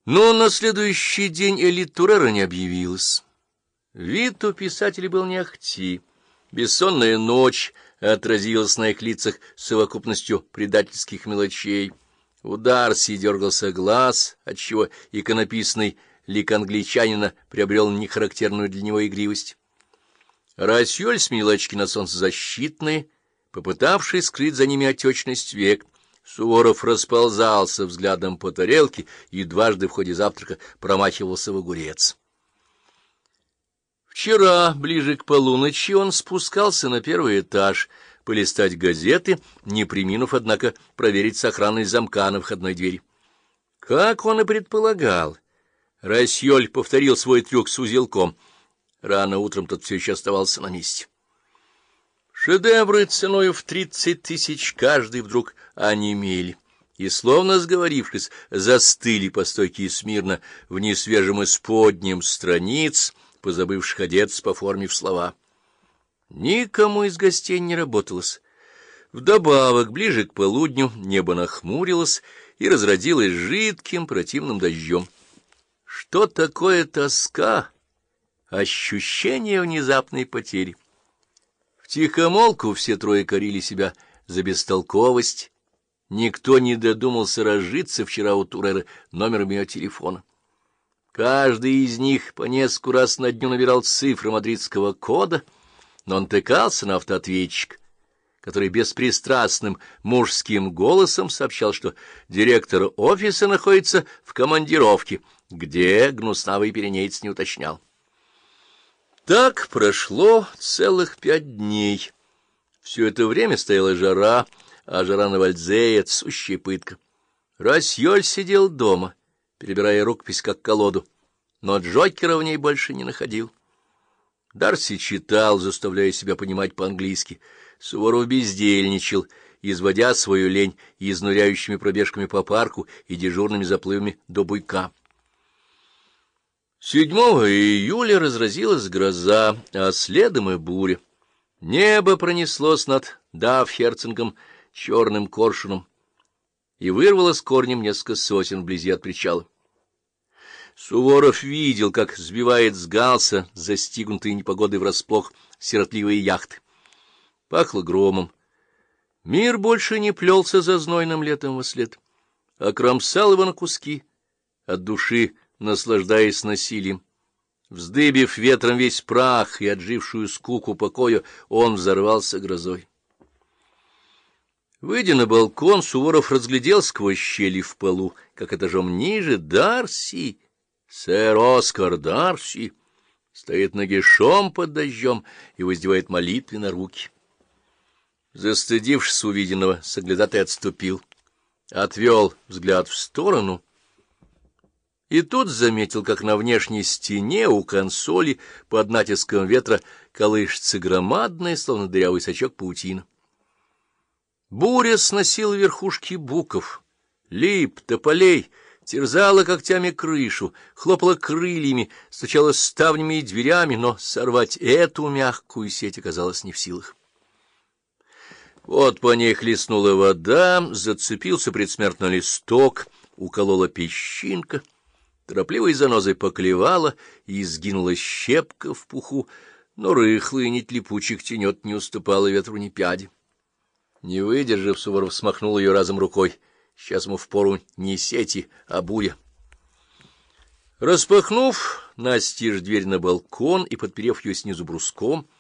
Но на следующий день Элит Турера не объявилась. Вид у писателей был не ахти. Бессонная ночь отразилась на их лицах совокупностью предательских мелочей. У Дарси дергался глаз, отчего иконописный лик англичанина приобрел нехарактерную для него игривость. Рассёль сменил очки на солнцезащитные, попытавшись скрыть за ними отечность век. Суворов расползался взглядом по тарелке и дважды в ходе завтрака промахивался в огурец. Вчера, ближе к полуночи, он спускался на первый этаж полистать газеты, не преминув, однако, проверить сохранность замка на входной двери. Как он и предполагал, Рассёль повторил свой трюк с узелком. Рано утром тот все еще оставался на месте. Шедевры ценою в 30 тысяч каждый вдруг онемели и, словно сговорившись, застыли по стойке смирно в несвежем исподнем страниц, позабывших одеться по форме в слова. Никому из гостей не работалось. Вдобавок, ближе к полудню, небо нахмурилось и разродилось жидким противным дождем. Что такое тоска? Ощущение внезапной потери. Втихомолку все трое корили себя за бестолковость. Никто не додумался разжиться вчера у Турера номером ее телефона. Каждый из них по нескольку раз на дню набирал цифры мадридского кода, но он тыкался на автоответчик, который беспристрастным мужским голосом сообщал, что директор офиса находится в командировке, где гнусавый пиренеец не уточнял. Так прошло целых 5 дней. Все это время стояла жара, а жара на Вальдзее — это сущая пытка. Рассёль сидел дома, перебирая рукопись как колоду, но Джокера в ней больше не находил. Дарси читал, заставляя себя понимать по-английски. Суворов бездельничал, изводя свою лень изнуряющими пробежками по парку и дежурными заплывами до буйка. 7 июля разразилась гроза, а следом и буря. Небо пронеслось над Давхерцингом черным коршуном и вырвало с корнем несколько сосен вблизи от причала. Суворов видел, как сбивает с галса застигнутые непогодой врасплох сиротливые яхты. Пахло громом. Мир больше не плелся за знойным летом вослед, а кромсал его на куски, от души наслаждаясь насилием. Вздыбив ветром весь прах и отжившую скуку покоя, он взорвался грозой. Выйдя на балкон, Суворов разглядел сквозь щели в полу, как этажом ниже, Дарси, сэр Оскар Дарси, стоит нагишом под дождем и воздевает молитвы на руки. Застыдившись увиденного, соглядатай отступил, отвел взгляд в сторону и тут заметил, как на внешней стене у консоли под натиском ветра колышется громадная, словно дырявый сачок, паутина. Буря сносила верхушки буков, лип, тополей, терзала когтями крышу, хлопала крыльями, стучала ставнями и дверями, но сорвать эту мягкую сеть оказалось не в силах. Вот по ней хлестнула вода, зацепился предсмертный листок, уколола песчинка, торопливой занозой поклевала и сгинула щепка в пуху, но рыхлая нить липучих тенет не уступала ветру ни пяди. Не выдержав, Суворов смахнул ее разом рукой. Сейчас ему впору не сети, а буря. Распахнув настежь дверь на балкон и подперев ее снизу бруском,